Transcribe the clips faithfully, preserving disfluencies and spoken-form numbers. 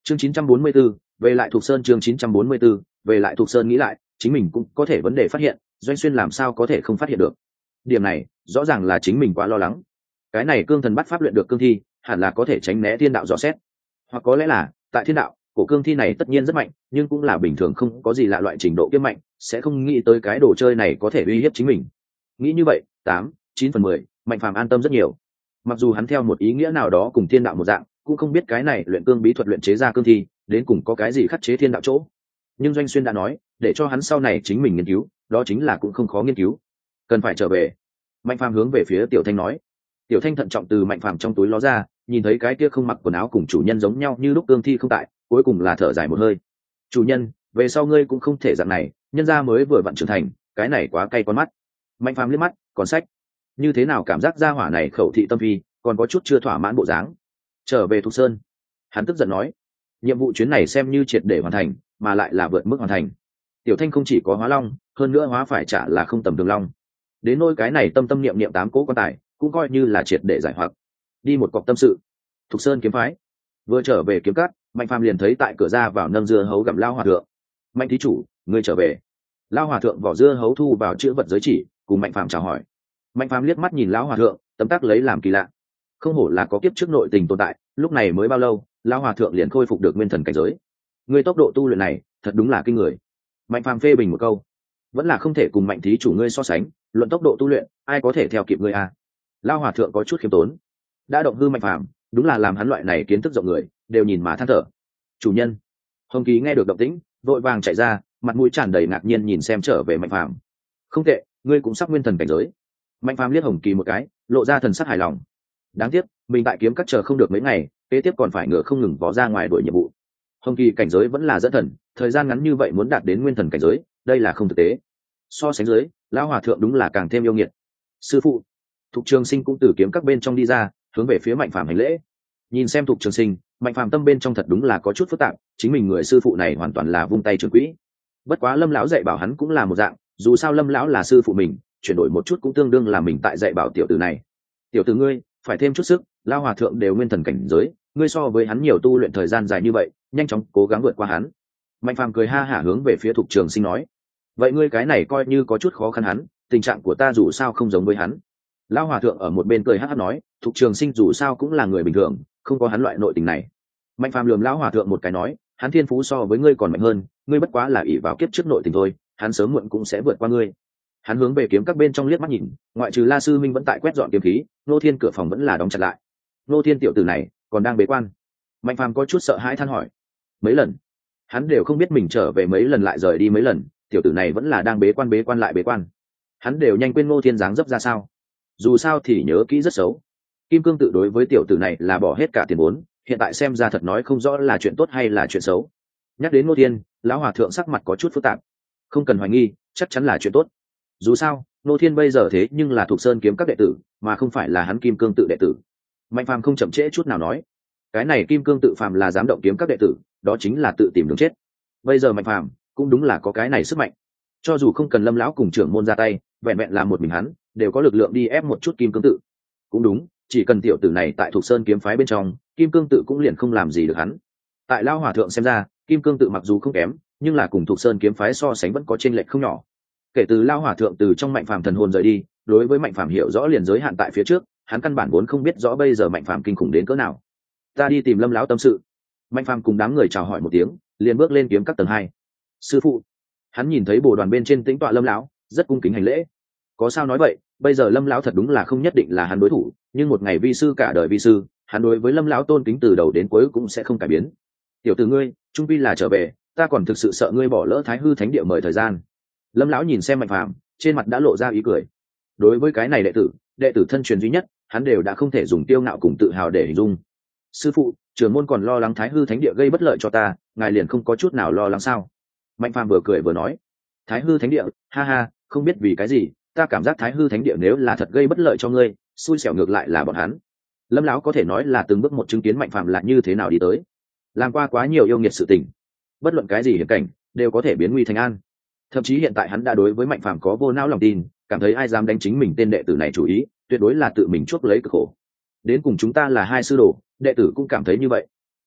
chương chín trăm bốn mươi 4, về lại Thục Sơn. chương chín trăm bốn mươi 4, về lại Thục Sơn nghĩ lại chính mình cũng có thể vấn đề phát hiện, Doanh Xuyên làm sao có thể không phát hiện được. Điểm này rõ ràng là chính mình quá lo lắng. Cái này cương thần bắt pháp luyện được cương thi hẳn là có thể tránh né thiên đạo dò xét, hoặc có lẽ là tại thiên đạo cổ cương thi này tất nhiên rất mạnh, nhưng cũng là bình thường, không có gì lạ loại trình độ kiếp mạnh, sẽ không nghĩ tới cái đồ chơi này có thể uy hiếp chính mình. Nghĩ như vậy, tám chín phần mười Mạnh Phàm an tâm rất nhiều. Mặc dù hắn theo một ý nghĩa nào đó cùng thiên đạo một dạng, cũng không biết cái này luyện cương bí thuật luyện chế ra cương thi đến cùng có cái gì khắc chế thiên đạo chỗ, nhưng Doanh Xuyên đã nói để cho hắn sau này chính mình nghiên cứu, đó chính là cũng không khó nghiên cứu. Cần phải trở về. Mạnh Phàm hướng về phía Tiểu Thanh nói. Tiểu Thanh thận trọng từ Mạnh Phàm trong túi ló ra, nhìn thấy cái kia không mặc quần áo cùng chủ nhân giống nhau như lúc cương thi không tại, cuối cùng là thở dài một hơi. Chủ nhân, về sau ngươi cũng không thể dạng này, nhân gia mới vừa vặn trưởng thành, cái này quá cay con mắt. Mạnh Phàm liếc mắt, còn sách như thế nào cảm giác gia hỏa này khẩu thị tâm phi, còn có chút chưa thỏa mãn bộ dáng. Trở về Thục Sơn, hắn tức giận nói, nhiệm vụ chuyến này xem như triệt để hoàn thành, mà lại là vượt mức hoàn thành. Tiểu Thanh không chỉ có hóa long, hơn nữa hóa phải trả là không tầm thường long. Đến nôi cái này tâm tâm niệm niệm tám cố quan tài, cũng coi như là triệt để giải hoặc. Đi một cọc tâm sự. Thục Sơn kiếm phái. Vừa trở về kiếm cắt, Mạnh Phàm liền thấy tại cửa ra vào nâng dưa hấu gặm lao hòa thượng. Mạnh thí chủ, ngươi trở về. Lao hòa thượng vỏ dưa hấu thu vào chữ vật giới chỉ, cùng Mạnh Phàm chào hỏi. Mạnh Phàm liếc mắt nhìn lão hòa thượng, tấm tắc lấy làm kỳ lạ. Không hổ là có kiếp trước nội tình tồn tại, lúc này mới bao lâu, lão hòa thượng liền khôi phục được nguyên thần cảnh giới. Ngươi tốc độ tu luyện này, thật đúng là kinh người. Mạnh Phàm phê bình một câu, vẫn là không thể cùng Mạnh thí chủ ngươi so sánh, luận tốc độ tu luyện, ai có thể theo kịp ngươi à? Lão hòa thượng có chút khiêm tốn. Đã động hư Mạnh Phàm, đúng là làm hắn loại này kiến thức rộng người, đều nhìn mà than thở. Chủ nhân. Hồng Kỳ nghe được động tĩnh, vội vàng chạy ra, mặt mũi tràn đầy ngạc nhiên nhìn xem trở về Mạnh Phàm. Không tệ, ngươi cũng sắp nguyên thần cảnh giới. Mạnh Phàm liếc Hồng Kỳ một cái, lộ ra thần sắc hài lòng. Đáng tiếc, mình tại kiếm cắt chờ không được mấy ngày, kế tiếp còn phải ngựa không ngừng vó ra ngoài đuổi nhiệm vụ. Hồng Kỳ cảnh giới vẫn là dẫn thần, thời gian ngắn như vậy muốn đạt đến nguyên thần cảnh giới, đây là không thực tế. So sánh dưới, lão hòa thượng đúng là càng thêm yêu nghiệt. Sư phụ. Thục Trường Sinh cũng từ kiếm các bên trong đi ra, hướng về phía Mạnh Phàm hành lễ. Nhìn xem Thục Trường Sinh, Mạnh Phàm tâm bên trong thật đúng là có chút phức tạp, chính mình người sư phụ này hoàn toàn là vung tay trường quỹ. Bất quá Lâm lão dạy bảo hắn cũng là một dạng, dù sao Lâm lão là sư phụ mình, chuyển đổi một chút cũng tương đương là mình tại dạy bảo tiểu tử này. Tiểu tử ngươi, phải thêm chút sức, lão hòa thượng đều nguyên thần cảnh giới, ngươi so với hắn nhiều tu luyện thời gian dài như vậy, nhanh chóng cố gắng vượt qua hắn. Mạnh Phàm cười ha hả hướng về phía Thục Trường Sinh nói, vậy ngươi cái này coi như có chút khó khăn hắn, tình trạng của ta dù sao không giống với hắn. Lão hòa thượng ở một bên cười hắc hắc nói, Thục Trường Sinh dù sao cũng là người bình thường, không có hắn loại nội tình này. Mạnh Phàm lườm lão hòa thượng một cái nói, hắn thiên phú so với ngươi còn mạnh hơn, ngươi bất quá là ỷ vào kiếp trước nội tình thôi, hắn sớm muộn cũng sẽ vượt qua ngươi. Hắn hướng về kiếm các bên trong liếc mắt nhìn, ngoại trừ La sư minh vẫn tại quét dọn kiếm khí, Nô Thiên cửa phòng vẫn là đóng chặt lại. Nô Thiên tiểu tử này còn đang bế quan. Mạnh Phàm có chút sợ hãi than hỏi, mấy lần hắn đều không biết mình trở về mấy lần lại rời đi mấy lần, tiểu tử này vẫn là đang bế quan bế quan lại bế quan, hắn đều nhanh quên Nô Thiên dáng dấp ra sao. Dù sao thì nhớ kỹ rất xấu. Kim Cương tự đối với tiểu tử này là bỏ hết cả tiền vốn, hiện tại xem ra thật nói không rõ là chuyện tốt hay là chuyện xấu. Nhắc đến Nô Thiên, lão hòa thượng sắc mặt có chút phức tạp. Không cần hoài nghi, chắc chắn là chuyện tốt. Dù sao Nô Thiên bây giờ thế nhưng là Thục Sơn kiếm các đệ tử, mà không phải là hắn Kim Cương tự đệ tử. Mạnh Phàm không chậm trễ chút nào nói, cái này Kim Cương tự phàm là dám động kiếm các đệ tử, đó chính là tự tìm đường chết. Bây giờ Mạnh Phàm cũng đúng là có cái này sức mạnh, cho dù không cần Lâm lão cùng trưởng môn ra tay, vẹn vẹn là một mình hắn đều có lực lượng đi ép một chút Kim Cương tự. Cũng đúng, chỉ cần tiểu tử này tại Thục Sơn kiếm phái bên trong, Kim Cương tự cũng liền không làm gì được hắn. Tại lão hòa thượng xem ra, Kim Cương tự mặc dù không kém, nhưng là cùng Thục Sơn kiếm phái so sánh vẫn có chênh lệch không nhỏ. Kể từ lão hòa thượng từ trong Mạnh Phàm thần hồn rời đi, đối với Mạnh Phàm hiểu rõ liền giới hạn tại phía trước, hắn căn bản vốn không biết rõ bây giờ Mạnh Phàm kinh khủng đến cỡ nào. Ta đi tìm Lâm lão tâm sự. Mạnh Phàm cùng đám người chào hỏi một tiếng, liền bước lên kiếm các tầng hai. Sư phụ. Hắn nhìn thấy bồ đoàn bên trên tĩnh tọa Lâm lão, rất cung kính hành lễ. Có sao nói vậy, bây giờ Lâm lão thật đúng là không nhất định là hắn đối thủ, nhưng một ngày vi sư cả đời vi sư, hắn đối với Lâm lão tôn kính từ đầu đến cuối cũng sẽ không cải biến. Tiểu tử ngươi, trung vi là trở về, ta còn thực sự sợ ngươi bỏ lỡ Thái Hư Thánh địa mời thời gian. Lâm lão nhìn xem Mạnh Phàm, trên mặt đã lộ ra ý cười. Đối với cái này đệ tử, đệ tử thân truyền duy nhất, hắn đều đã không thể dùng tiêu ngạo cùng tự hào để hình dung. Sư phụ, trưởng môn còn lo lắng Thái Hư Thánh địa gây bất lợi cho ta, ngài liền không có chút nào lo lắng sao? Mạnh Phàm vừa cười vừa nói, Thái Hư Thánh địa, ha ha, không biết vì cái gì, ta cảm giác Thái Hư Thánh địa nếu là thật gây bất lợi cho ngươi, xui xẻo ngược lại là bọn hắn. Lâm lão có thể nói là từng bước một chứng kiến Mạnh Phàm là như thế nào đi tới, làm qua quá nhiều yêu nghiệt sự tình, bất luận cái gì hiểm cảnh đều có thể biến nguy thành an. Thậm chí hiện tại hắn đã đối với Mạnh Phàm có vô não lòng tin, cảm thấy ai dám đánh chính mình tên đệ tử này chủ ý, tuyệt đối là tự mình chuốc lấy cực khổ. Đến cùng chúng ta là hai sư đồ, đệ tử cũng cảm thấy như vậy.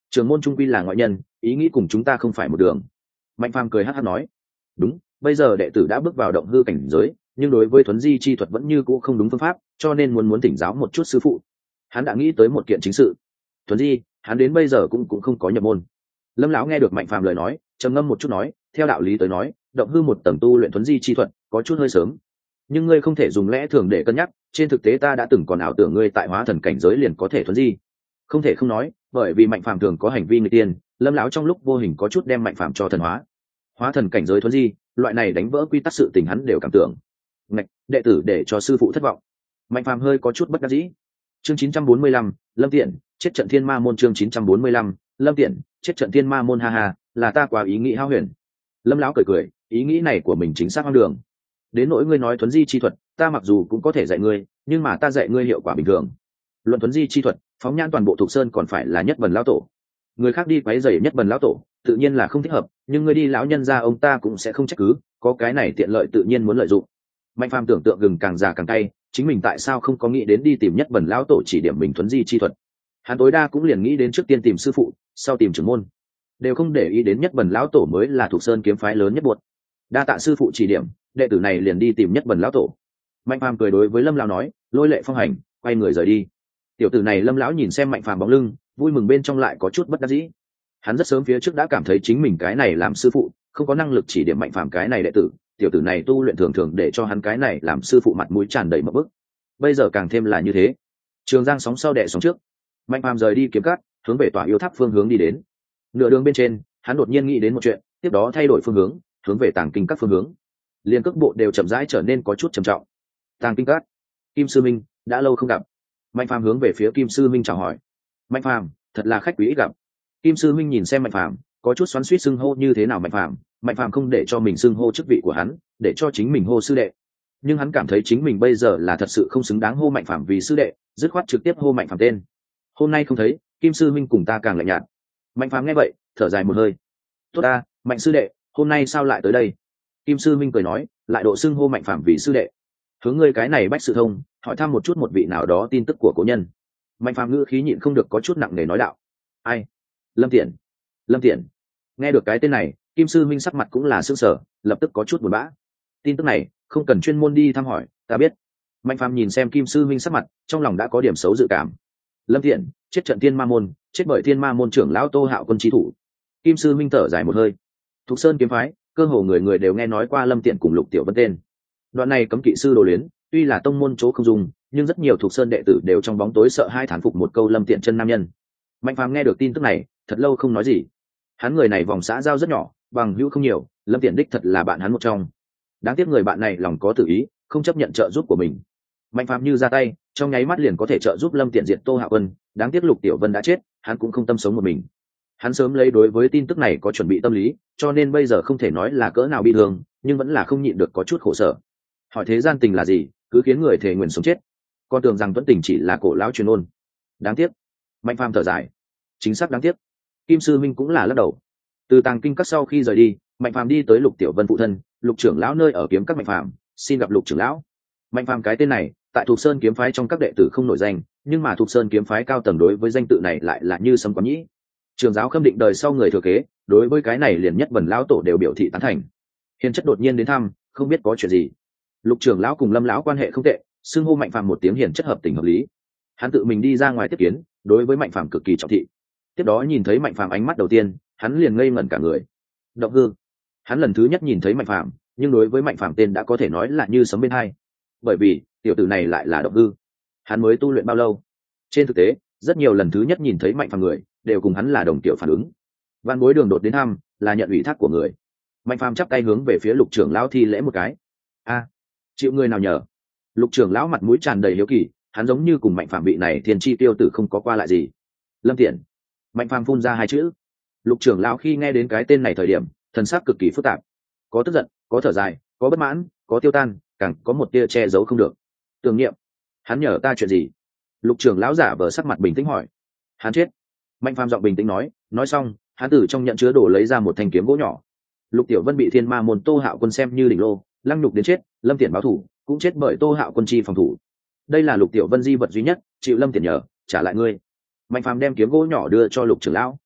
Trưởng môn trung quy là ngoại nhân, ý nghĩ cùng chúng ta không phải một đường. Mạnh Phàm cười hắt hắt nói. Đúng, bây giờ đệ tử đã bước vào động hư cảnh giới, nhưng đối với thuấn di chi thuật vẫn như cũ không đúng phương pháp, cho nên muốn muốn thỉnh giáo một chút sư phụ. Hắn đã nghĩ tới một kiện chính sự. Thuấn di, hắn đến bây giờ cũng cũng không có nhập môn. Lâm lão nghe được Mạnh Phàm lời nói, trầm ngâm một chút nói, theo đạo lý tới nói, động hư một tầng tu luyện thuấn di chi thuật có chút hơi sớm, nhưng ngươi không thể dùng lẽ thường để cân nhắc. Trên thực tế ta đã từng còn ảo tưởng ngươi tại hóa thần cảnh giới liền có thể thuấn di. Không thể không nói, bởi vì Mạnh Phàm thường có hành vi người tiên, Lâm lão trong lúc vô hình có chút đem Mạnh Phàm cho thần hóa. Hóa thần cảnh giới thuấn di, loại này đánh vỡ quy tắc sự tình hắn đều cảm tưởng. Ngạch, đệ tử để cho sư phụ thất vọng. Mạnh Phàm hơi có chút bất đắc dĩ. Chương chín trăm bốn mươi lăm, Lâm Tiện, chết trận Thiên Ma môn. Chương chín trăm bốn mươi lăm, Lâm Tiện, chết trận Thiên Ma môn. Ha ha, là ta quá ý nghĩ hao huyền. Lâm lão cười cười, ý nghĩ này của mình chính xác hoang đường. Đến nỗi ngươi nói thuấn di chi thuật, ta mặc dù cũng có thể dạy ngươi, nhưng mà ta dạy ngươi hiệu quả bình thường. Luận thuấn di chi thuật, phóng nhãn toàn bộ Thục Sơn còn phải là Nhất Bần lão tổ. Người khác đi quấy rầy Nhất Bần lão tổ, tự nhiên là không thích hợp, nhưng ngươi đi lão nhân gia ông ta cũng sẽ không trách cứ, có cái này tiện lợi tự nhiên muốn lợi dụng. Mạnh Phàm tưởng tượng gừng càng già càng cay, chính mình tại sao không có nghĩ đến đi tìm Nhất Bần lão tổ chỉ điểm mình thuấn di chi thuật. Hắn tối đa cũng liền nghĩ đến trước tiên tìm sư phụ, sau tìm trưởng môn, đều không để ý đến Nhất Bần lão tổ mới là Thục Sơn kiếm phái lớn nhất buột. Đa tạ sư phụ chỉ điểm, đệ tử này liền đi tìm Nhất Bần lão tổ. Mạnh Phàm cười đối với Lâm lão nói, lôi lệ phong hành, quay người rời đi. Tiểu tử này Lâm lão nhìn xem Mạnh Phàm bóng lưng, vui mừng bên trong lại có chút bất đắc dĩ. Hắn rất sớm phía trước đã cảm thấy chính mình cái này làm sư phụ không có năng lực chỉ điểm Mạnh Phàm cái này đệ tử, tiểu tử này tu luyện thường thường để cho hắn cái này làm sư phụ mặt mũi tràn đầy mập bức. Bây giờ càng thêm là như thế. Trường Giang sóng sau đẻ sóng trước, Mạnh Phàm rời đi kiếm cát, hướng về tòa yêu tháp phương hướng đi đến. Nửa đường bên trên, hắn đột nhiên nghĩ đến một chuyện, tiếp đó thay đổi phương hướng, hướng về Tàng Kinh các phương hướng. Liên cước bộ đều chậm rãi trở nên có chút trầm trọng. Tàng Kinh các, Kim sư minh, đã lâu không gặp. Mạnh Phàm hướng về phía Kim sư minh chào hỏi. Mạnh Phàm, thật là khách quý ít gặp. Kim sư minh nhìn xem Mạnh Phàm, có chút xoắn xuýt xưng hô như thế nào Mạnh Phàm. Mạnh Phàm không để cho mình xưng hô chức vị của hắn, để cho chính mình hô sư đệ. Nhưng hắn cảm thấy chính mình bây giờ là thật sự không xứng đáng hô Mạnh Phàm vì sư đệ, dứt khoát trực tiếp hô Mạnh Phàm tên. Hôm nay không thấy, Kim sư minh cùng ta càng lạnh nhạt. Mạnh Phàm nghe vậy, thở dài một hơi. Tốt ta, Mạnh sư đệ, hôm nay sao lại tới đây? Kim sư minh cười nói, lại độ xưng hô Mạnh Phàm vì sư đệ. Hướng ngươi cái này bách sự thông, hỏi thăm một chút một vị nào đó tin tức của cố nhân. Mạnh Phàm ngữ khí nhịn không được có chút nặng nề nói đạo. Ai? Lâm Tiện. Lâm Tiện. Nghe được cái tên này, Kim sư minh sắc mặt cũng là sững sờ, lập tức có chút buồn bã. Tin tức này không cần chuyên môn đi thăm hỏi, ta biết. Mạnh Phàm nhìn xem Kim sư minh sắc mặt, trong lòng đã có điểm xấu dự cảm. Lâm Tiện, chết trận Thiên Ma môn, chết bởi Thiên Ma môn trưởng lão Tô Hạo Quân chí thủ. Kim sư minh thở dài một hơi. Thục Sơn kiếm phái, cơ hồ người người đều nghe nói qua Lâm Tiện cùng Lục Tiểu Vân tên. Đoạn này cấm kỵ sư đồ luyến, tuy là tông môn chỗ không dùng, nhưng rất nhiều Thục Sơn đệ tử đều trong bóng tối sợ hai thán phục một câu Lâm Tiện chân nam nhân. Mạnh Phàm nghe được tin tức này, thật lâu không nói gì. Hắn người này vòng xã giao rất nhỏ, bằng hữu không nhiều, Lâm Tiện đích thật là bạn hắn một trong. Đáng tiếc người bạn này lòng có tử ý, không chấp nhận trợ giúp của mình. Mạnh Phàm như ra tay, trong nháy mắt liền có thể trợ giúp Lâm Tiện diệt Tô Hạo Vân, đáng tiếc Lục Tiểu Vân đã chết, hắn cũng không tâm sống một mình. Hắn sớm lấy đối với tin tức này có chuẩn bị tâm lý, cho nên bây giờ không thể nói là cỡ nào bị thương, nhưng vẫn là không nhịn được có chút khổ sở. Hỏi thế gian tình là gì, cứ khiến người thề nguyện sống chết. Con tưởng rằng tuấn tình chỉ là cổ lão truyền ôn. Đáng tiếc. Mạnh Phàm thở dài. Chính xác đáng tiếc. Kim sư minh cũng là lắc đầu. Từ Tàng Kinh các sau khi rời đi, Mạnh Phàm đi tới Lục Tiểu Vân phụ thân, Lục trưởng lão nơi ở kiếm các Mạnh Phàm, xin gặp Lục trưởng lão. Mạnh Phàm cái tên này, tại Thục Sơn kiếm phái trong các đệ tử không nổi danh, nhưng mà Thục Sơn kiếm phái cao tầng đối với danh tự này lại là như sấm quán nhĩ. Trường giáo khâm định đời sau người thừa kế, đối với cái này liền Nhất Bần lão tổ đều biểu thị tán thành. Hiền chất đột nhiên đến thăm, không biết có chuyện gì. Lục trưởng lão cùng Lâm lão quan hệ không tệ, xưng hô Mạnh Phàm một tiếng hiền chất hợp tình hợp lý. Hắn tự mình đi ra ngoài tiếp kiến, đối với Mạnh Phàm cực kỳ trọng thị. Tiếp đó nhìn thấy Mạnh Phàm ánh mắt đầu tiên, hắn liền ngây ngẩn cả người. Động hư. Hắn lần thứ nhất nhìn thấy Mạnh Phàm, nhưng đối với Mạnh Phàm tên đã có thể nói là như sấm bên tai. Bởi vì tiểu tử này lại là động hư. Hắn mới tu luyện bao lâu? Trên thực tế, rất nhiều lần thứ nhất nhìn thấy Mạnh Phàm người, đều cùng hắn là đồng tiểu phản ứng. Văn Bối đường đột đến thăm, là nhận ủy thác của người. Mạnh Phàm chắp tay hướng về phía Lục trưởng lão thi lễ một cái. A, chịu người nào nhờ? Lục trưởng lão mặt mũi tràn đầy hiếu kỳ, hắn giống như cùng Mạnh Phàm vị này thiên chi tiêu tử không có qua lại gì. Lâm Tiện. Mạnh Phàm phun ra hai chữ. Lục trưởng lão khi nghe đến cái tên này thời điểm, thần sắc cực kỳ phức tạp, có tức giận, có thở dài, có bất mãn, có tiêu tan, càng có một tia che giấu không được. Tưởng niệm. Hắn nhờ ta chuyện gì? Lục trưởng lão giả vờ sắc mặt bình tĩnh hỏi. Hắn chết. Mạnh Phàm giọng bình tĩnh nói, nói xong, hắn từ trong nhận chứa đồ lấy ra một thanh kiếm gỗ nhỏ. Lục Tiểu Vân bị Thiên Ma môn Tô Hạo Quân xem như đỉnh lô, lăng nhục đến chết, Lâm Tiện báo thủ, cũng chết bởi Tô Hạo Quân chi phòng thủ. Đây là Lục Tiểu Vân di vật duy nhất, chịu Lâm Tiện nhờ, trả lại ngươi. Mạnh Phàm đem kiếm gỗ nhỏ đưa cho Lục trưởng lão.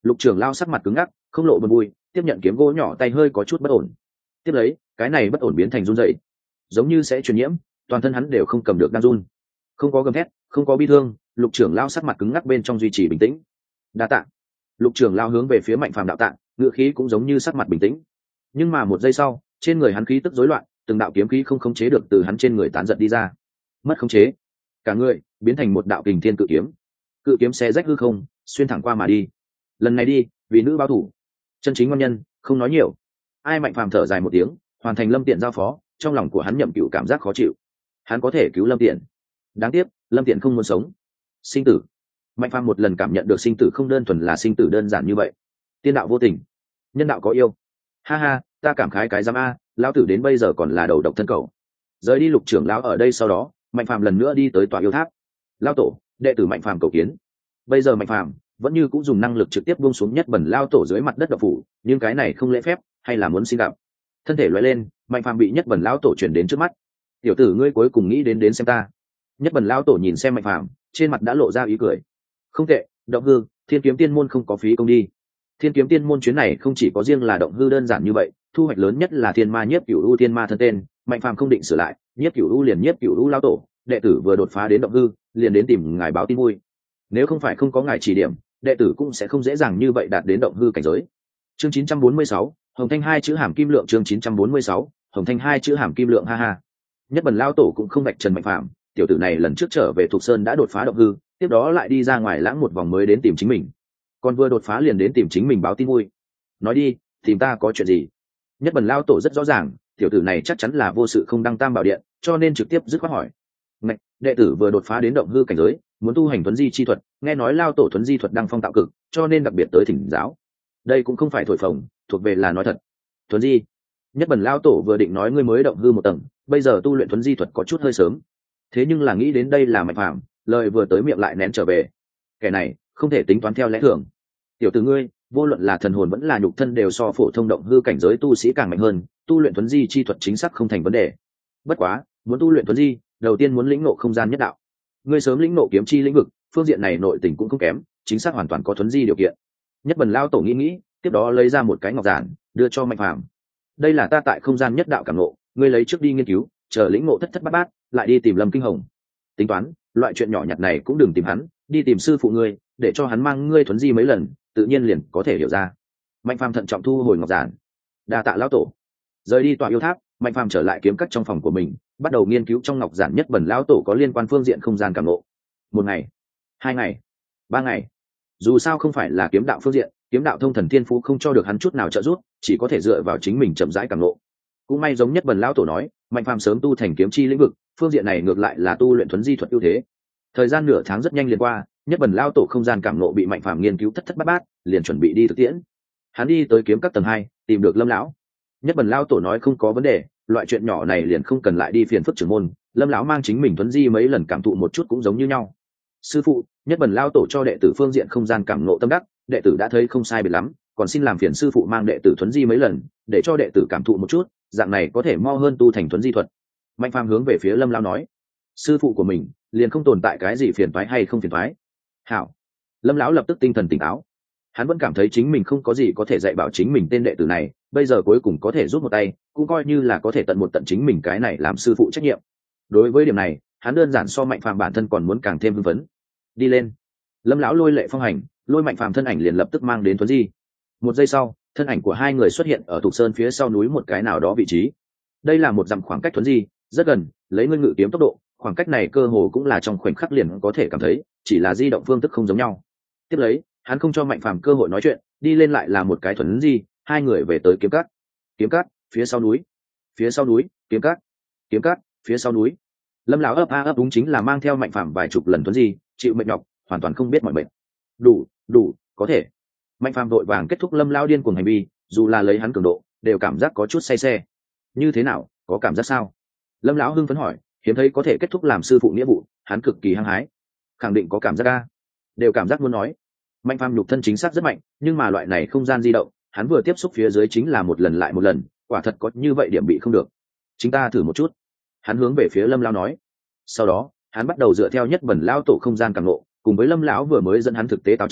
Lục trưởng lao sắc mặt cứng ngắc, không lộ buồn vui, tiếp nhận kiếm gỗ nhỏ tay hơi có chút bất ổn. Tiếp lấy cái này bất ổn biến thành run rẩy, giống như sẽ truyền nhiễm, toàn thân hắn đều không cầm được đang run. Không có gầm thét, không có bi thương, lục trưởng lao sắc mặt cứng ngắc bên trong duy trì bình tĩnh. Đa tạ. Lục trưởng lao hướng về phía Mạnh Phàm đạo tạ, ngựa khí cũng giống như sắc mặt bình tĩnh. Nhưng mà một giây sau, trên người hắn khí tức rối loạn, từng đạo kiếm khí không khống chế được từ hắn trên người tán giật đi ra. Mất khống chế, cả người biến thành một đạo kình thiên cự kiếm. Cự kiếm xé rách hư không, xuyên thẳng qua mà đi. Lần này đi, vì nữ báo thủ. Chân chính ngon nhân, không nói nhiều. Ai Mạnh Phàm thở dài một tiếng, hoàn thành Lâm Tiện giao phó, trong lòng của hắn nhậm cửu cảm giác khó chịu. Hắn có thể cứu Lâm Tiện, đáng tiếc Lâm Tiện không muốn sống. Sinh tử. Mạnh Phàm một lần cảm nhận được sinh tử không đơn thuần là sinh tử đơn giản như vậy. Tiên đạo vô tình, nhân đạo có yêu. Ha ha, ta cảm khái cái giám a, lão tử đến bây giờ còn là đầu độc thân cầu. Rời đi Lục trưởng lão ở đây sau đó, Mạnh Phàm lần nữa đi tới tòa yêu tháp. Lão tổ, đệ tử Mạnh Phàm cầu kiến. Bây giờ Mạnh Phàm vẫn như cũng dùng năng lực trực tiếp buông xuống Nhất Bẩn lão tổ dưới mặt đất độc phủ, nhưng cái này không lễ phép, hay là muốn xin gặp. Thân thể lóe lên, Mạnh Phàm bị Nhất Bẩn lão tổ chuyển đến trước mắt. Tiểu tử ngươi cuối cùng nghĩ đến đến xem ta. Nhất Bẩn lão tổ nhìn xem Mạnh Phàm, trên mặt đã lộ ra ý cười. Không tệ, động hư, Thiên Kiếm Tiên môn không có phí công đi. Thiên Kiếm Tiên môn chuyến này không chỉ có riêng là động hư đơn giản như vậy, thu hoạch lớn nhất là thiên ma nhiếp cửu u thiên ma thân tên. Mạnh Phàm không định sửa lại, nhiếp cửu u liền nhiếp cửu u lão tổ, đệ tử vừa đột phá đến động hư, liền đến tìm ngài báo tin vui. Nếu không phải không có ngài chỉ điểm, đệ tử cũng sẽ không dễ dàng như vậy đạt đến động hư cảnh giới. Chương chín trăm bốn mươi sáu, Hồng Thanh hai chữ hàm kim lượng. Chương chín trăm bốn mươi sáu, Hồng Thanh hai chữ hàm kim lượng. Ha ha. Nhất Bẩn lão tổ cũng không vạch trần Mạnh Phàm, tiểu tử này lần trước trở về Thục Sơn đã đột phá động hư, tiếp đó lại đi ra ngoài lãng một vòng mới đến tìm chính mình. Còn vừa đột phá liền đến tìm chính mình báo tin vui. Nói đi, tìm ta có chuyện gì? Nhất Bẩn lão tổ rất rõ ràng, tiểu tử này chắc chắn là vô sự không đăng tam bảo điện, cho nên trực tiếp dứt khoát hỏi. Ngạch, đệ tử vừa đột phá đến động hư cảnh giới, muốn tu hành thuấn di chi thuật, nghe nói lao tổ thuấn di thuật đang phong tạo cực, cho nên đặc biệt tới thỉnh giáo. Đây cũng không phải thổi phồng, thuộc về là nói thật. Thuấn di? Nhất Bẩn lão tổ vừa định nói ngươi mới động hư một tầng, bây giờ tu luyện thuấn di thuật có chút hơi sớm. Thế nhưng là nghĩ đến đây là Mạnh Phàm, lời vừa tới miệng lại nén trở về. Kẻ này không thể tính toán theo lẽ thường. Tiểu tử ngươi, vô luận là thần hồn vẫn là nhục thân đều so phổ thông động hư cảnh giới tu sĩ càng mạnh hơn, tu luyện thuấn di chi thuật chính xác không thành vấn đề. Bất quá, muốn tu luyện thuấn di, đầu tiên muốn lĩnh ngộ không gian nhất đạo. Ngươi sớm lĩnh ngộ kiếm chi lĩnh vực, phương diện này nội tình cũng không kém, chính xác hoàn toàn có thuấn di điều kiện. Nhất Bẩn lão tổ nghĩ nghĩ, tiếp đó lấy ra một cái ngọc giản, đưa cho Mạnh Phàm. Đây là ta tại không gian nhất đạo cảm ngộ, ngươi lấy trước đi nghiên cứu, chờ lĩnh ngộ thất thất bát bát, lại đi tìm Lâm Kinh Hồng. Tính toán, loại chuyện nhỏ nhặt này cũng đừng tìm hắn, đi tìm sư phụ ngươi, để cho hắn mang ngươi thuấn di mấy lần, tự nhiên liền có thể hiểu ra. Mạnh Phàm thận trọng thu hồi ngọc giản. Đa tạ lão tổ. Rời đi tòa yêu tháp, Mạnh Phàm trở lại kiếm cắt trong phòng của mình, bắt đầu nghiên cứu trong ngọc giản Nhất Bẩn lão tổ có liên quan phương diện không gian cảm ngộ. Một ngày, hai ngày, ba ngày, dù sao không phải là kiếm đạo phương diện, kiếm đạo thông thần thiên phú không cho được hắn chút nào trợ giúp, chỉ có thể dựa vào chính mình chậm rãi cảm ngộ. Cũng may giống Nhất Bẩn lão tổ nói, Mạnh Phàm sớm tu thành kiếm chi lĩnh vực, phương diện này ngược lại là tu luyện thuấn di thuật ưu thế. Thời gian nửa tháng rất nhanh liền qua, Nhất Bẩn lão tổ không gian cảm ngộ bị Mạnh Phàm nghiên cứu thất thất bát bát, liền chuẩn bị đi thực tiễn. Hắn đi tới kiếm các tầng hai, tìm được Lâm lão. Nhất Bẩn lão tổ nói không có vấn đề, loại chuyện nhỏ này liền không cần lại đi phiền phức trưởng môn, Lâm lão mang chính mình thuấn di mấy lần cảm thụ một chút cũng giống như nhau. Sư phụ, Nhất Bẩn lão tổ cho đệ tử phương diện không gian cảm ngộ tâm đắc, đệ tử đã thấy không sai biệt lắm, còn xin làm phiền sư phụ mang đệ tử thuấn di mấy lần, để cho đệ tử cảm thụ một chút, dạng này có thể mau hơn tu thành thuấn di thuật. Mạnh Phàm hướng về phía Lâm lão nói, sư phụ của mình liền không tồn tại cái gì phiền toái hay không phiền toái. Hảo. Lâm lão lập tức tinh thần tỉnh táo. Hắn vẫn cảm thấy chính mình không có gì có thể dạy bảo chính mình tên đệ tử này, bây giờ cuối cùng có thể giúp một tay, cũng coi như là có thể tận một tận chính mình cái này làm sư phụ trách nhiệm. Đối với điểm này, hắn đơn giản so Mạnh Phàm bản thân còn muốn càng thêm hưng phấn. Đi lên. Lâm lão lôi lệ phong hành, lôi Mạnh Phàm thân ảnh liền lập tức mang đến thuấn di. Một giây sau, thân ảnh của hai người xuất hiện ở Thục Sơn phía sau núi một cái nào đó vị trí. Đây là một dặm khoảng cách thuấn di, rất gần, lấy ngươi ngự kiếm tốc độ, khoảng cách này cơ hồ cũng là trong khoảnh khắc liền có thể cảm thấy, chỉ là di động phương thức không giống nhau. Tiếp lấy, hắn không cho Mạnh Phàm cơ hội nói chuyện, đi lên lại là một cái thuấn di, hai người về tới kiếm cát. Kiếm cát, phía sau núi. Phía sau núi, kiếm cát. Kiếm cát, phía sau núi. Lâm lão ấp a ấp đúng chính là mang theo Mạnh Phàm vài chục lần thuấn di, chịu mệt nhọc, hoàn toàn không biết mỏi mệt. Đủ, đủ, có thể. Mạnh Phàm vội vàng kết thúc Lâm lão điên cuồng hành vi, dù là lấy hắn cường độ, đều cảm giác có chút say xe. Như thế nào, có cảm giác sao? Lâm lão hưng phấn hỏi, hiếm thấy có thể kết thúc làm sư phụ nghĩa vụ, hắn cực kỳ hăng hái. Khẳng định có cảm giác a. Đều cảm giác muốn nói. Mạnh Phàm nhục thân chính xác rất mạnh, nhưng mà loại này không gian di động, hắn vừa tiếp xúc phía dưới chính là một lần lại một lần, quả thật có như vậy điểm bị không được. Chúng ta thử một chút. Hắn hướng về phía Lâm lão nói. Sau đó, hắn bắt đầu dựa theo Nhất Bẩn lão tổ không gian cảm ngộ, cùng với Lâm lão vừa mới dẫn hắn thực tế Tào Châu,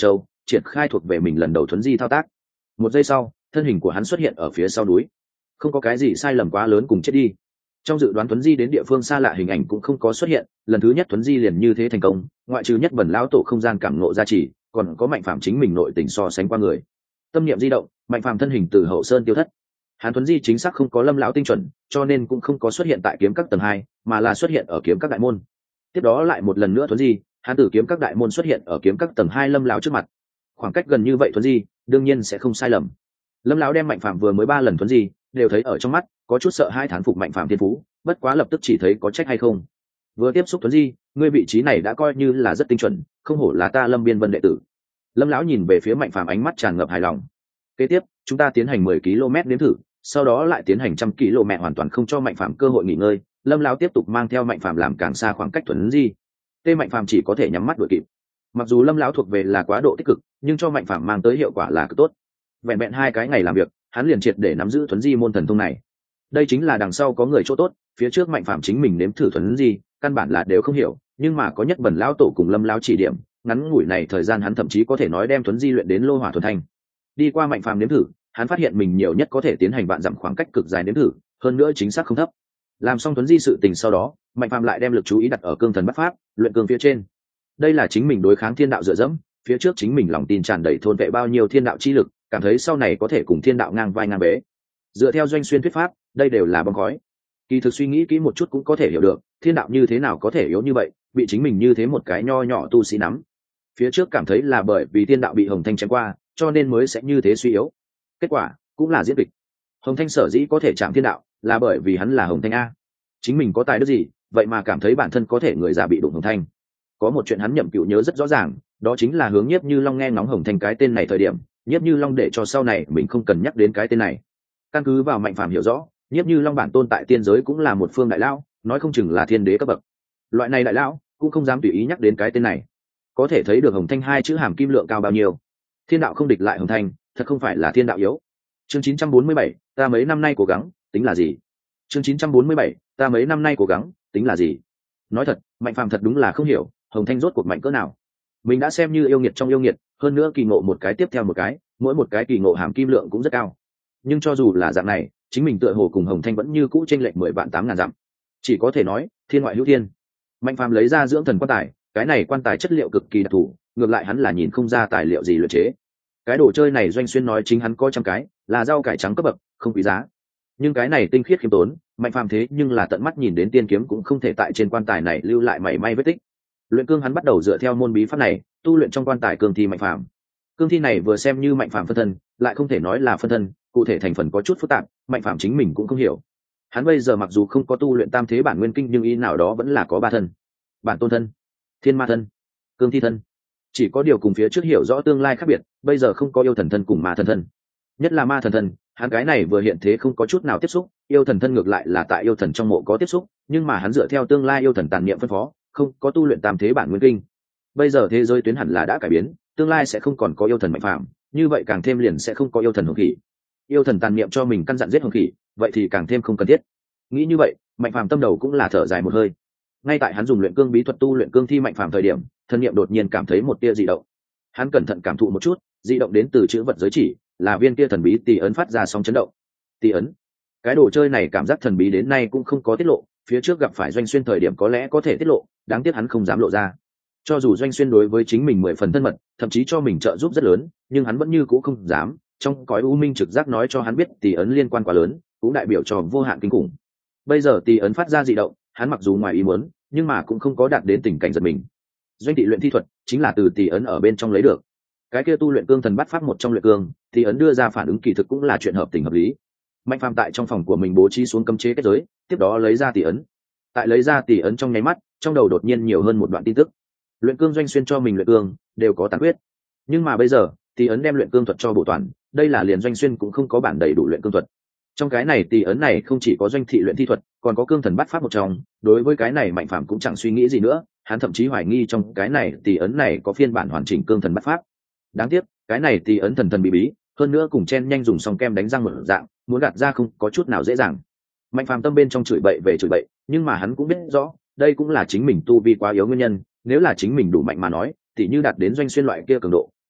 triển khai thuộc về mình lần đầu thuấn di thao tác. Một giây sau, thân hình của hắn xuất hiện ở phía sau núi. Không có cái gì sai lầm quá lớn cùng chết đi. Trong dự đoán thuấn di đến địa phương xa lạ hình ảnh cũng không có xuất hiện, lần thứ nhất thuấn di liền như thế thành công, ngoại trừ nhất bẩn lão tổ không gian cảm ngộ gia trì, còn có Mạnh Phàm chính mình nội tình so sánh qua người. Tâm niệm di động, Mạnh Phàm thân hình từ hậu sơn tiêu thất. Hắn thuấn di chính xác không có Lâm lão tinh chuẩn, cho nên cũng không có xuất hiện tại kiếm các tầng hai, mà là xuất hiện ở kiếm các đại môn. Tiếp đó lại một lần nữa thuấn di, hắn từ kiếm các đại môn xuất hiện ở kiếm các tầng hai Lâm lão trước mặt. Khoảng cách gần như vậy thuấn di, đương nhiên sẽ không sai lầm. Lâm lão đem Mạnh Phàm vừa mới ba lần thuấn di, đều thấy ở trong mắt, có chút sợ hai thán phục Mạnh Phàm thiên phú, bất quá lập tức chỉ thấy có trách hay không. Vừa tiếp xúc thuấn di, ngươi vị trí này đã coi như là rất tinh chuẩn, không hổ là ta Lâm Biên Vân đệ tử. Lâm lão nhìn về phía Mạnh Phàm ánh mắt tràn ngập hài lòng. Kế tiếp, chúng ta tiến hành mười ki lô mét nếm thử, sau đó lại tiến hành trăm ki lô mét hoàn toàn không cho Mạnh Phàm cơ hội nghỉ ngơi. Lâm lão tiếp tục mang theo Mạnh Phàm làm càng xa khoảng cách thuấn di. Tê Mạnh Phàm chỉ có thể nhắm mắt đuổi kịp. Mặc dù Lâm lão thuộc về là quá độ tích cực, nhưng cho Mạnh Phàm mang tới hiệu quả là cực tốt. Vẹn vẹn hai cái ngày làm việc, hắn liền triệt để nắm giữ thuấn di môn thần thông này. Đây chính là đằng sau có người chỗ tốt, phía trước Mạnh Phàm chính mình nếm thử thuấn di, căn bản là đều không hiểu, nhưng mà có nhất bẩn lão tổ cùng Lâm lão chỉ điểm, ngắn ngủi này thời gian hắn thậm chí có thể nói đem thuấn di luyện đến lô hỏa thuần thanh. Đi qua Mạnh Phàm nếm thử, hắn phát hiện mình nhiều nhất có thể tiến hành vạn dặm khoảng cách cực dài nếm thử, hơn nữa chính xác không thấp. Làm xong thuấn di sự tình sau đó, Mạnh Phàm lại đem lực chú ý đặt ở cương thần bắt pháp, luyện cương phía trên. Đây là chính mình đối kháng thiên đạo dựa dẫm, phía trước chính mình lòng tin tràn đầy thôn vệ bao nhiêu thiên đạo chi lực, cảm thấy sau này có thể cùng thiên đạo ngang vai ngang bế. Dựa theo Doanh Xuyên thuyết pháp, đây đều là bom khói. Kỳ thực suy nghĩ kỹ một chút cũng có thể hiểu được, thiên đạo như thế nào có thể yếu như vậy, bị chính mình như thế một cái nho nhỏ tu sĩ nắm. Phía trước cảm thấy là bởi vì thiên đạo bị Hồng Thanh chém qua, cho nên mới sẽ như thế suy yếu. Kết quả cũng là diễn kịch. Hồng Thanh sở dĩ có thể chạm thiên đạo, là bởi vì hắn là Hồng Thanh a. Chính mình có tài đức gì, vậy mà cảm thấy bản thân có thể người già bị đụng Hồng Thanh. Có một chuyện hắn Nhậm Cửu nhớ rất rõ ràng, đó chính là hướng Nhiếp Như Long nghe ngóng Hồng Thanh cái tên này thời điểm, Nhiếp Như Long để cho sau này mình không cần nhắc đến cái tên này. Căn cứ vào Mạnh Phàm hiểu rõ, Nhiếp Như Long bản tôn tại tiên giới cũng là một phương đại lão, nói không chừng là thiên đế cấp bậc. Loại này đại lão cũng không dám tùy ý nhắc đến cái tên này. Có thể thấy được Hồng Thanh hai chữ hàm kim lượng cao bao nhiêu. Thiên đạo không địch lại Hồng Thanh, thật không phải là thiên đạo yếu. Chương chín trăm bốn mươi bảy, ta mấy năm nay cố gắng, tính là gì? Chương chín trăm bốn mươi bảy, ta mấy năm nay cố gắng, tính là gì? Nói thật, Mạnh Phàm thật đúng là không hiểu, Hồng Thanh rốt cuộc mạnh cỡ nào. Mình đã xem như yêu nghiệt trong yêu nghiệt, hơn nữa kỳ ngộ một cái tiếp theo một cái, mỗi một cái kỳ ngộ hàm kim lượng cũng rất cao. Nhưng cho dù là dạng này, chính mình tựa hồ cùng Hồng Thanh vẫn như cũ chênh lệch mười vạn tám ngàn dặm. Chỉ có thể nói, thiên ngoại hữu thiên. Mạnh Phàm lấy ra dưỡng thần quan tài, cái này quan tài chất liệu cực kỳ đặc thù, ngược lại hắn là nhìn không ra tài liệu gì luyện chế. Cái đồ chơi này Doanh Xuyên nói chính hắn có trăm cái, là rau cải trắng cấp bậc, không quý giá. Nhưng cái này tinh khiết khiêm tốn, Mạnh Phàm thế nhưng là tận mắt nhìn đến tiên kiếm cũng không thể tại trên quan tài này lưu lại mảy may vết tích. Luyện cương hắn bắt đầu dựa theo môn bí pháp này, tu luyện trong quan tài cương thi Mạnh Phàm. Cương thi này vừa xem như Mạnh Phàm phân thân, lại không thể nói là phân thân, cụ thể thành phần có chút phức tạp, Mạnh Phàm chính mình cũng không hiểu. Hắn bây giờ mặc dù không có tu luyện tam thế bản nguyên kinh, nhưng ý nào đó vẫn là có ba thân: bản tôn thân, thiên ma thân, cương thi thân. Chỉ có điều cùng phía trước hiểu rõ tương lai khác biệt, bây giờ không có yêu thần thân cùng ma thần thân. Nhất là ma thần thân, hắn cái này vừa hiện thế không có chút nào tiếp xúc, yêu thần thân ngược lại là tại yêu thần trong mộ có tiếp xúc, nhưng mà hắn dựa theo tương lai yêu thần tàn niệm phân phó, không có tu luyện tam thế bản nguyên kinh. Bây giờ thế giới tuyến hẳn là đã cải biến, tương lai sẽ không còn có yêu thần Mạnh Phàm, như vậy càng thêm liền sẽ không có yêu thần Hồng Khỉ. Yêu thần tàn niệm cho mình căn dặn giết Hồng Khỉ, vậy thì càng thêm không cần thiết. Nghĩ như vậy, Mạnh Phàm tâm đầu cũng là thở dài một hơi. Ngay tại hắn dùng luyện cương bí thuật tu luyện cương thi Mạnh Phàm thời điểm, thân niệm đột nhiên cảm thấy một tia dị động. Hắn cẩn thận cảm thụ một chút, dị động đến từ chữ vật giới chỉ, là viên kia thần bí tỷ ấn phát ra sóng chấn động. Tỷ ấn, cái đồ chơi này cảm giác thần bí đến nay cũng không có tiết lộ, phía trước gặp phải Doanh Xuyên thời điểm có lẽ có thể tiết lộ, đáng tiếc hắn không dám lộ ra. Cho dù Doanh Xuyên đối với chính mình mười phần thân mật, thậm chí cho mình trợ giúp rất lớn, nhưng hắn vẫn như cũ không dám. Trong cõi u minh trực giác nói cho hắn biết tỷ ấn liên quan quá lớn, cũng đại biểu cho vô hạn kinh khủng. Bây giờ tỷ ấn phát ra dị động, hắn mặc dù ngoài ý muốn, nhưng mà cũng không có đạt đến tình cảnh giật mình. Doanh thị luyện thi thuật chính là từ tỷ ấn ở bên trong lấy được. Cái kia tu luyện cương thần bắt pháp một trong luyện cương, tỷ ấn đưa ra phản ứng kỳ thực cũng là chuyện hợp tình hợp lý. Mạnh Phàm tại trong phòng của mình bố trí xuống cấm chế kết giới, tiếp đó lấy ra tỷ ấn. Tại lấy ra tỷ ấn trong nháy mắt, trong đầu đột nhiên nhiều hơn một đoạn tin tức. Luyện cương Doanh Xuyên cho mình luyện cương đều có tàn quyết, nhưng mà bây giờ tỷ ấn đem luyện cương thuật cho bổ toàn, đây là liền Doanh Xuyên cũng không có bản đầy đủ luyện cương thuật. Trong cái này tỷ ấn này không chỉ có Doanh thị luyện thi thuật, còn có cương thần bắt pháp một trong. Đối với cái này Mạnh Phàm cũng chẳng suy nghĩ gì nữa, hắn thậm chí hoài nghi trong cái này tỷ ấn này có phiên bản hoàn chỉnh cương thần bắt pháp. Đáng tiếc cái này tỷ ấn thần thần bí bí, hơn nữa cùng chen nhanh dùng xong kem đánh răng một dạng, muốn gạt ra không có chút nào dễ dàng. Mạnh Phàm tâm bên trong chửi bậy về chửi bậy, nhưng mà hắn cũng biết rõ đây cũng là chính mình tu vi quá yếu nguyên nhân. Nếu là chính mình đủ mạnh mà nói, tỷ như đạt đến Doanh Xuyên loại kia cường độ,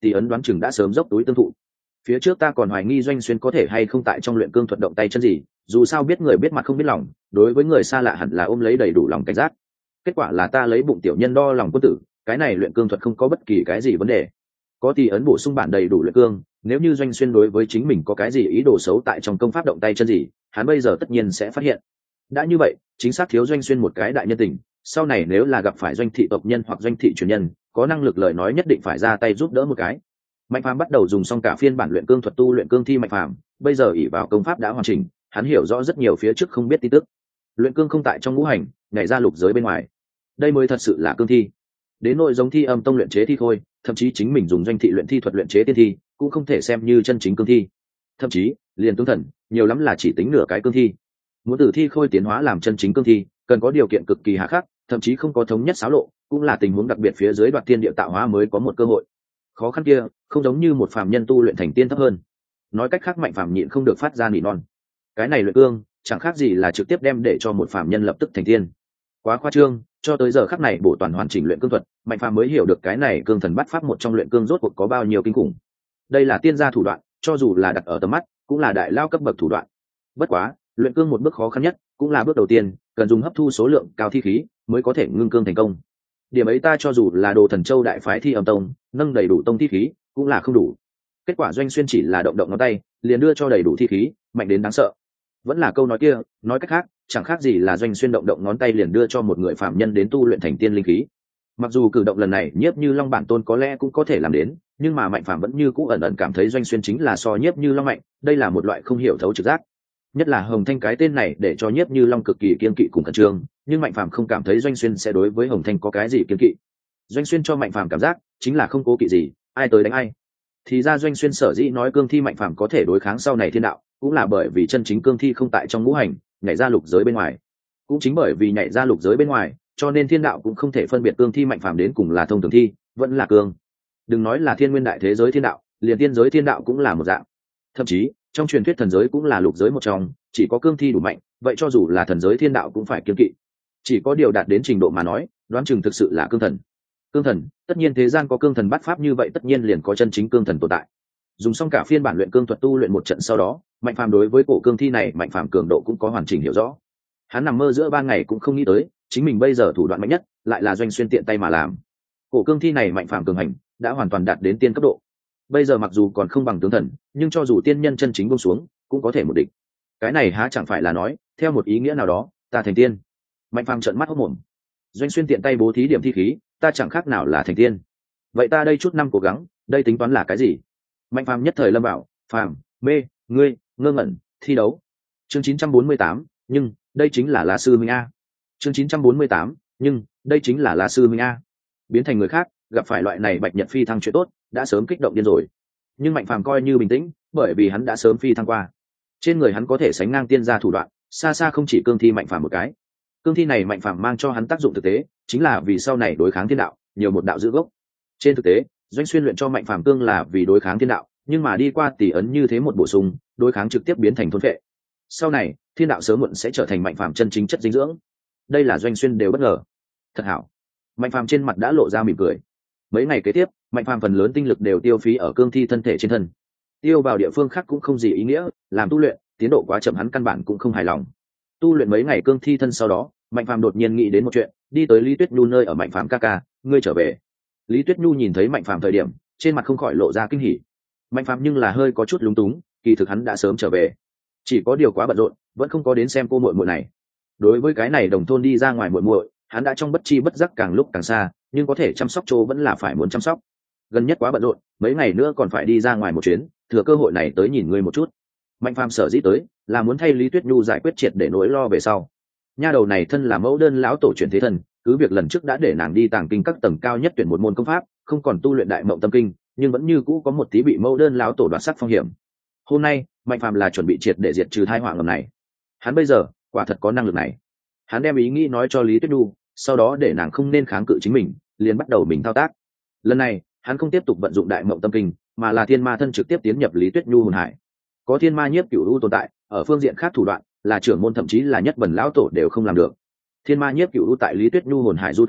tỷ ấn đoán chừng đã sớm dốc túi tương thụ. Phía trước ta còn hoài nghi Doanh Xuyên có thể hay không tại trong luyện cương thuật động tay chân gì, dù sao biết người biết mặt không biết lòng, đối với người xa lạ hẳn là ôm lấy đầy đủ lòng cảnh giác. Kết quả là ta lấy bụng tiểu nhân đo lòng quân tử, cái này luyện cương thuật không có bất kỳ cái gì vấn đề. Có tỷ ấn bổ sung bản đầy đủ luyện cương, nếu như Doanh Xuyên đối với chính mình có cái gì ý đồ xấu tại trong công pháp động tay chân gì, hắn bây giờ tất nhiên sẽ phát hiện. Đã như vậy, chính xác thiếu Doanh Xuyên một cái đại nhân tình, sau này nếu là gặp phải doanh thị tộc nhân hoặc doanh thị truyền nhân, có năng lực lời nói nhất định phải ra tay giúp đỡ một cái. Mạnh Phàm bắt đầu dùng xong cả phiên bản luyện cương thuật tu luyện cương thi Mạnh Phàm, bây giờ ỷ vào công pháp đã hoàn chỉnh, hắn hiểu rõ rất nhiều phía trước không biết tin tức. Luyện cương không tại trong ngũ hành, nhảy ra lục giới bên ngoài. Đây mới thật sự là cương thi. Đến nội giống thi âm tông luyện chế thi khôi, thậm chí chính mình dùng doanh thị luyện thi thuật luyện chế tiên thi, cũng không thể xem như chân chính cương thi. Thậm chí, liền tướng thần, nhiều lắm là chỉ tính nửa cái cương thi. Muốn từ thi khôi tiến hóa làm chân chính cương thi, cần có điều kiện cực kỳ hà khắc, thậm chí không có thống nhất xáo lộ, cũng là tình huống đặc biệt phía dưới đoạt tiên địa tạo hóa mới có một cơ hội. Khó khăn kia, không giống như một phàm nhân tu luyện thành tiên thấp hơn. Nói cách khác Mạnh Phàm nhịn không được phát ra nỉ non. Cái này luyện cương, chẳng khác gì là trực tiếp đem để cho một phàm nhân lập tức thành tiên. Quá khoa trương, cho tới giờ khắc này bổ toàn hoàn chỉnh luyện cương thuật, Mạnh Phàm mới hiểu được cái này cương thần bắt pháp một trong luyện cương rốt cuộc có bao nhiêu kinh khủng. Đây là tiên gia thủ đoạn, cho dù là đặt ở tầm mắt, cũng là đại lao cấp bậc thủ đoạn. Bất quá, luyện cương một bước khó khăn nhất, cũng là bước đầu tiên, cần dùng hấp thu số lượng cao thi khí mới có thể ngưng cương thành công. Điểm ấy ta cho dù là Đồ Thần Châu đại phái Thi Âm Tông, nâng đầy đủ tông thi khí, cũng là không đủ. Kết quả Doanh Xuyên chỉ là động động ngón tay, liền đưa cho đầy đủ thi khí, mạnh đến đáng sợ. Vẫn là câu nói kia, nói cách khác, chẳng khác gì là Doanh Xuyên động động ngón tay liền đưa cho một người phạm nhân đến tu luyện thành tiên linh khí. Mặc dù cử động lần này Nhiếp Như Long bản tôn có lẽ cũng có thể làm đến, nhưng mà Mạnh Phàm vẫn như cũ ẩn ẩn cảm thấy Doanh Xuyên chính là so Nhiếp Như Long mạnh, đây là một loại không hiểu thấu trực giác. Nhất là Hồng Thanh cái tên này để cho Nhiếp Như Long cực kỳ kiên kỵ cùng khẩn trương, nhưng Mạnh Phàm không cảm thấy Doanh Xuyên sẽ đối với Hồng Thanh có cái gì kiên kỵ. Doanh Xuyên cho Mạnh Phàm cảm giác chính là không cố kỵ gì, ai tới đánh ai. Thì ra Doanh Xuyên sở dĩ nói cương thi Mạnh Phàm có thể đối kháng sau này thiên đạo, cũng là bởi vì chân chính cương thi không tại trong ngũ hành, nhảy ra lục giới bên ngoài. Cũng chính bởi vì nhảy ra lục giới bên ngoài, cho nên thiên đạo cũng không thể phân biệt cương thi Mạnh Phàm đến cùng là thông thường thi, vẫn là cương. Đừng nói là thiên nguyên đại thế giới thiên đạo, liền tiên giới thiên đạo cũng là một dạng. Thậm chí, trong truyền thuyết thần giới cũng là lục giới một trong, chỉ có cương thi đủ mạnh, vậy cho dù là thần giới thiên đạo cũng phải kiêng kỵ. Chỉ có điều đạt đến trình độ mà nói, đoán chừng thực sự là cương thần. Cương thần, tất nhiên thế gian có cương thần bắt pháp như vậy, tất nhiên liền có chân chính cương thần tồn tại. Dùng xong cả phiên bản luyện cương thuật tu luyện một trận sau đó, Mạnh Phàm đối với cổ cương thi này Mạnh Phàm cường độ cũng có hoàn chỉnh hiểu rõ. Hắn nằm mơ giữa ban ngày cũng không nghĩ tới, chính mình bây giờ thủ đoạn mạnh nhất lại là Doanh Xuyên tiện tay mà làm. Cổ cương thi này Mạnh Phàm cường hành, đã hoàn toàn đạt đến tiên cấp độ. Bây giờ mặc dù còn không bằng tướng thần, nhưng cho dù tiên nhân chân chính buông xuống, cũng có thể một địch. Cái này há chẳng phải là nói, theo một ý nghĩa nào đó, ta thành tiên. Mạnh Phàm trợn mắt hốt mồm. Doanh Xuyên tiện tay bố thí điểm thi khí, ta chẳng khác nào là thành tiên. Vậy ta đây chút năm cố gắng, đây tính toán là cái gì? Mạnh Phàm nhất thời lâm bảo, phàm, mê, ngươi, ngơ ngẩn, thi đấu. Chương chín trăm bốn mươi tám, nhưng đây chính là La sư Minh a. Chương chín trăm bốn mươi tám, nhưng đây chính là La sư Minh a. Biến thành người khác, gặp phải loại này bạch nhật phi thăng chuyện tốt, đã sớm kích động điên rồi. Nhưng Mạnh Phàm coi như bình tĩnh, bởi vì hắn đã sớm phi thăng qua. Trên người hắn có thể sánh ngang tiên gia thủ đoạn, xa xa không chỉ cương thi Mạnh Phàm một cái. Cương thi này Mạnh Phàm mang cho hắn tác dụng thực tế, chính là vì sau này đối kháng thiên đạo, nhiều một đạo giữ gốc. Trên thực tế, Doanh Xuyên luyện cho Mạnh Phàm cương là vì đối kháng thiên đạo, nhưng mà đi qua tỷ ấn như thế một bổ sung, đối kháng trực tiếp biến thành thôn phệ. Sau này, thiên đạo sớm muộn sẽ trở thành Mạnh Phàm chân chính chất dinh dưỡng. Đây là Doanh Xuyên đều bất ngờ. Thật hảo. Mạnh Phàm trên mặt đã lộ ra mỉm cười. Mấy ngày kế tiếp, Mạnh Phàm phần lớn tinh lực đều tiêu phí ở cương thi thân thể trên thân. Tiêu vào địa phương khác cũng không gì ý nghĩa, làm tu luyện, tiến độ quá chậm hắn căn bản cũng không hài lòng. Tu luyện mấy ngày cương thi thân sau đó, Mạnh Phàm đột nhiên nghĩ đến một chuyện, đi tới Lý Tuyết Nhu nơi ở Mạnh Phàm ca ca, ngươi trở về. Lý Tuyết Nhu nhìn thấy Mạnh Phàm thời điểm, trên mặt không khỏi lộ ra kinh hỉ. Mạnh Phàm nhưng là hơi có chút lúng túng, kỳ thực hắn đã sớm trở về, chỉ có điều quá bận rộn, vẫn không có đến xem cô muội muội này. Đối với cái này đồng thôn đi ra ngoài muội muội, hắn đã trong bất chi bất giác càng lúc càng xa, nhưng có thể chăm sóc chỗ vẫn là phải muốn chăm sóc. Gần nhất quá bận rộn, mấy ngày nữa còn phải đi ra ngoài một chuyến, thừa cơ hội này tới nhìn ngươi một chút. Mạnh Phàm sở dĩ tới, là muốn thay Lý Tuyết Nhu giải quyết triệt để nỗi lo về sau. Nha đầu này thân là mẫu đơn lão tổ truyền thế thần, cứ việc lần trước đã để nàng đi tàng kinh các tầng cao nhất tuyển một môn công pháp, không còn tu luyện đại mộng tâm kinh, nhưng vẫn như cũ có một tí bị mẫu đơn lão tổ đoạt sắc phong hiểm. Hôm nay, Mạnh Phàm là chuẩn bị triệt để diệt trừ tai họa ngầm này. Hắn bây giờ, quả thật có năng lực này. Hắn đem ý nghĩ nói cho Lý Tuyết Nhu, sau đó để nàng không nên kháng cự chính mình, liền bắt đầu mình thao tác. Lần này, hắn không tiếp tục vận dụng đại mộng tâm kinh, mà là thiên ma thân trực tiếp tiến nhập Lý Tuyết Nhu hồn hải. Có thiên ma nhiếp cửu u tồn tại, ở phương diện khác thủ đoạn, là trưởng môn thậm chí là nhất bần lão tổ đều không làm được. Thiên ma nhiếp cửu u tại Lý Tuyết Nhu hồn hải du tẩu,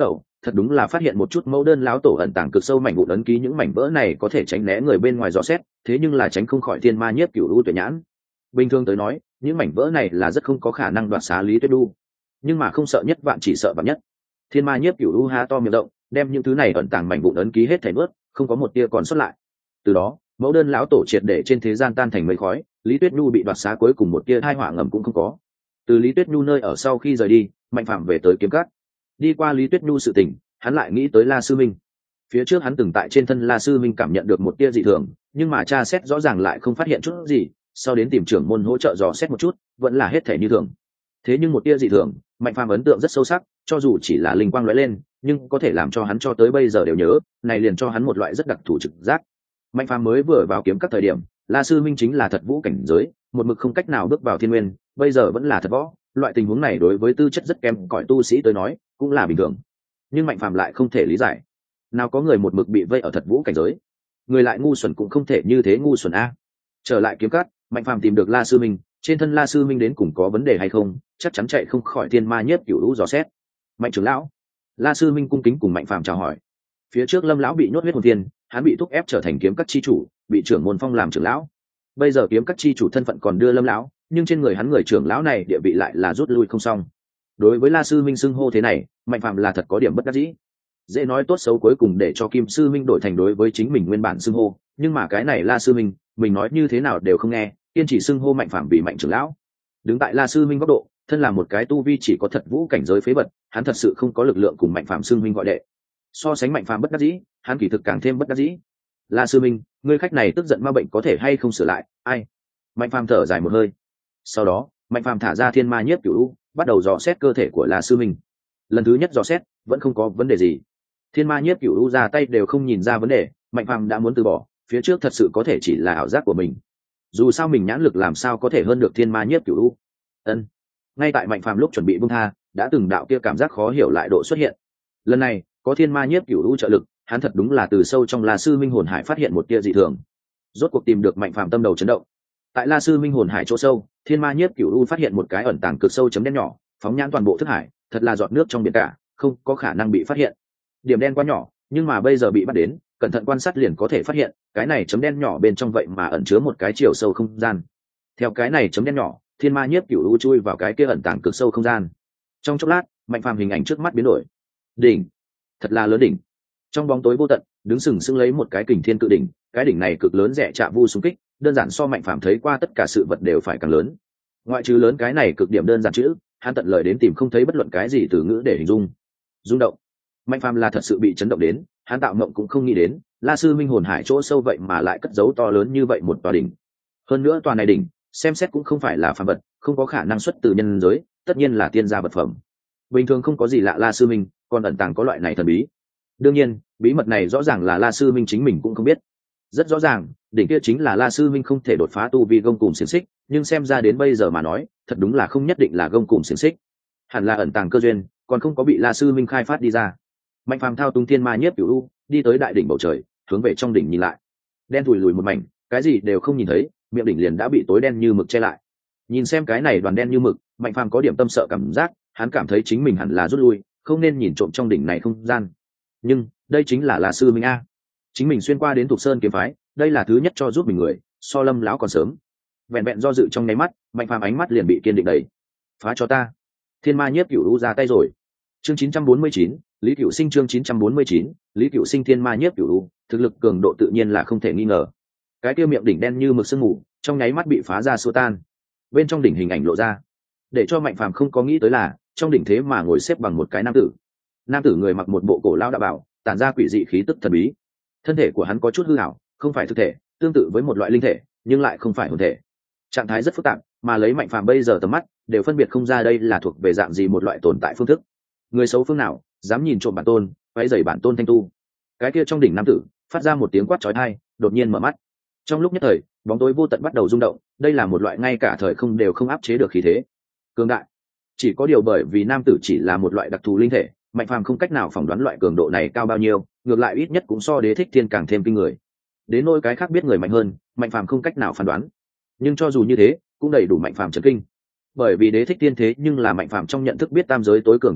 thật đúng là phát hiện một chút mẫu đơn lão tổ ẩn tàng cực sâu mảnh vụn ấn ký. Những mảnh vỡ này có thể tránh né người bên ngoài dò xét, thế nhưng là tránh không khỏi thiên ma nhiếp cửu u tuyệt nhãn. Bình thường tới nói, những mảnh vỡ này là rất không có khả năng đoạt xá Lý Tuyết Nhu, nhưng mà không sợ nhất vạn chỉ sợ vạn nhất. Thiên ma nhiếp cửu u há to miệng rộng, đem những thứ này ẩn tàng mảnh vụn ấn ký hết thảy nuốt, không có một tia còn sót lại. Từ đó, mẫu đơn lão tổ triệt để trên thế gian tan thành mây khói, Lý Tuyết Nhu bị đoạt xá cuối cùng một tia tai họa ngầm cũng không có. Từ Lý Tuyết Nhu nơi ở sau khi rời đi, Mạnh Phàm về tới Kiếm Cát. Đi qua Lý Tuyết Nhu sự tình, hắn lại nghĩ tới La Sư Minh. Phía trước hắn từng tại trên thân La Sư Minh cảm nhận được một tia dị thường, nhưng mà tra xét rõ ràng lại không phát hiện chút gì, sau đến tìm trưởng môn hỗ trợ dò xét một chút, vẫn là hết thể như thường. Thế nhưng một tia dị thường, Mạnh Phàm ấn tượng rất sâu sắc, cho dù chỉ là linh quang lóe lên, nhưng có thể làm cho hắn cho tới bây giờ đều nhớ, này liền cho hắn một loại rất đặc thù trực giác. Mạnh Phàm mới vừa vào kiếm các thời điểm, La Sư Minh chính là thật vũ cảnh giới, một mực không cách nào bước vào thiên nguyên, bây giờ vẫn là thật võ, loại tình huống này đối với tư chất rất kém cỏi tu sĩ tới nói, cũng là bình thường. Nhưng Mạnh Phàm lại không thể lý giải, nào có người một mực bị vây ở thật vũ cảnh giới, người lại ngu xuẩn cũng không thể như thế ngu xuẩn a. Trở lại kiếm cát, Mạnh Phàm tìm được La Sư Minh, trên thân La Sư Minh đến cùng có vấn đề hay không, chắc chắn chạy không khỏi thiên ma nhiếp cửu lũ dò xét. Mạnh trưởng lão, La Sư Minh cung kính cùng Mạnh Phàm chào hỏi. Phía trước Lâm lão bị nhốt huyết hồn thiên, hắn bị thúc ép trở thành kiếm các chi chủ, bị trưởng môn phong làm trưởng lão. Bây giờ kiếm các chi chủ thân phận còn đưa Lâm lão, nhưng trên người hắn người trưởng lão này địa vị lại là rút lui không xong. Đối với La Sư Minh xưng hô thế này, Mạnh Phàm là thật có điểm bất đắc dĩ. Dễ nói tốt xấu cuối cùng để cho Kim Sư Minh đổi thành đối với chính mình nguyên bản xưng hô, nhưng mà cái này La Sư Minh, mình nói như thế nào đều không nghe, kiên chỉ xưng hô Mạnh Phàm vì Mạnh trưởng lão. Đứng tại La Sư Minh góc độ, thân là một cái tu vi chỉ có thật vũ cảnh giới phế vật, hắn thật sự không có lực lượng cùng Mạnh Phàm xưng huynh gọi đệ. So sánh Mạnh Phàm bất đắc dĩ, hắn kỳ thực càng thêm bất đắc dĩ. La Sư Minh, ngươi khách này tức giận ma bệnh có thể hay không sửa lại? Ai? Mạnh Phàm thở dài một hơi. Sau đó, Mạnh Phàm thả ra thiên ma nhiếp cửu u, bắt đầu dò xét cơ thể của La Sư Minh. Lần thứ nhất dò xét, vẫn không có vấn đề gì. Thiên ma nhiếp cửu u ra tay đều không nhìn ra vấn đề, Mạnh Phàm đã muốn từ bỏ, phía trước thật sự có thể chỉ là ảo giác của mình. Dù sao mình nhãn lực làm sao có thể hơn được thiên ma nhiếp cửu u. Ân. Ngay tại Mạnh Phàm lúc chuẩn bị buông tha, đã từng đạo kia cảm giác khó hiểu lại độ xuất hiện. Lần này, có thiên ma nhiếp cửu u trợ lực, hắn thật đúng là từ sâu trong La Sư Minh hồn hải phát hiện một tia dị thường. Rốt cuộc tìm được Mạnh Phàm tâm đầu chấn động. Tại La Sư Minh hồn hải chỗ sâu, thiên ma nhiếp cửu u phát hiện một cái ẩn tàng cực sâu chấm đen nhỏ, phóng nhãn toàn bộ thức hải, thật là giọt nước trong biển cả, không có khả năng bị phát hiện. Điểm đen quá nhỏ, nhưng mà bây giờ bị bắt đến, cẩn thận quan sát liền có thể phát hiện, cái này chấm đen nhỏ bên trong vậy mà ẩn chứa một cái chiều sâu không gian. Theo cái này chấm đen nhỏ, thiên ma nhiếp cửu u chui vào cái kia ẩn tàng cực sâu không gian. Trong chốc lát, Mạnh Phàm hình ảnh trước mắt biến đổi. Đỉnh, thật là lớn đỉnh. Trong bóng tối vô tận, đứng sừng sững lấy một cái kình thiên cự đỉnh, cái đỉnh này cực lớn rẻ chạm vu xung kích, đơn giản so Mạnh Phàm thấy qua tất cả sự vật đều phải càng lớn. Ngoại trừ lớn cái này cực điểm đơn giản chữ, hắn tận lời đến tìm không thấy bất luận cái gì từ ngữ để hình dung. Rung động. Mạnh Phàm là thật sự bị chấn động đến, hắn tạo mộng cũng không nghĩ đến, La Sư Minh hồn hải chỗ sâu vậy mà lại cất giấu to lớn như vậy một tòa đỉnh. Hơn nữa tòa này đỉnh, xem xét cũng không phải là phàm vật, không có khả năng xuất từ nhân giới, tất nhiên là tiên gia vật phẩm. Bình thường không có gì lạ La Sư Minh, còn ẩn tàng có loại này thần bí. Đương nhiên, bí mật này rõ ràng là La Sư Minh chính mình cũng không biết. Rất rõ ràng, đỉnh kia chính là La Sư Minh không thể đột phá tu vi gông cùm xiềng xích, nhưng xem ra đến bây giờ mà nói, thật đúng là không nhất định là gông cùm xiềng xích. Hẳn là ẩn tàng cơ duyên, còn không có bị La Sư Minh khai phát đi ra. Mạnh Phàm thao túng thiên ma nhiếp cửu u, đi tới đại đỉnh bầu trời, hướng về trong đỉnh nhìn lại. Đen thùi lùi một mảnh, cái gì đều không nhìn thấy, miệng đỉnh liền đã bị tối đen như mực che lại. Nhìn xem cái này đoàn đen như mực, Mạnh Phàm có điểm tâm sợ cảm giác, hắn cảm thấy chính mình hẳn là rút lui, không nên nhìn trộm trong đỉnh này không gian. Nhưng, đây chính là La Sư Minh a. Chính mình xuyên qua đến Thục Sơn kiếm phái, đây là thứ nhất cho giúp mình người, so Lâm lão còn sớm. Vẹn vẹn do dự trong nháy mắt, Mạnh Phàm ánh mắt liền bị kiên định đẩy. Phá cho ta. Thiên ma nhiếp cửu u ra tay rồi. Chương chín trăm bốn mươi chín, Lý Cửu Sinh chương chín trăm bốn mươi chín, Lý Cửu Sinh thiên ma nhiếp cửu u, thực lực cường độ tự nhiên là không thể nghi ngờ. Cái kia miệng đỉnh đen như mực sương mù, trong nháy mắt bị phá ra xua tan. Bên trong đỉnh hình ảnh lộ ra, để cho Mạnh Phàm không có nghĩ tới là, trong đỉnh thế mà ngồi xếp bằng một cái nam tử. Nam tử người mặc một bộ cổ lao đạo bào, tản ra quỷ dị khí tức thần bí. Thân thể của hắn có chút hư ảo, không phải thực thể, tương tự với một loại linh thể, nhưng lại không phải hồn thể. Trạng thái rất phức tạp, mà lấy Mạnh Phàm bây giờ tầm mắt, đều phân biệt không ra đây là thuộc về dạng gì một loại tồn tại phương thức. Người xấu phương nào dám nhìn trộm bản tôn, váy giày bản tôn thanh tu. Cái kia trong đỉnh nam tử phát ra một tiếng quát chói tai, đột nhiên mở mắt. Trong lúc nhất thời, bóng tối vô tận bắt đầu rung động, đây là một loại ngay cả thời không đều không áp chế được khí thế cường đại. Chỉ có điều bởi vì nam tử chỉ là một loại đặc thù linh thể, Mạnh Phàm không cách nào phỏng đoán loại cường độ này cao bao nhiêu, ngược lại ít nhất cũng so Đế Thích Thiên càng thêm kinh người. Đến nỗi cái khác biết người mạnh hơn, Mạnh Phàm không cách nào phán đoán. Nhưng cho dù như thế, cũng đầy đủ Mạnh Phàm chấn kinh. Bởi vì Đế Thích Thiên thế nhưng là Mạnh Phàm trong nhận thức biết tam giới tối cường tồn tại,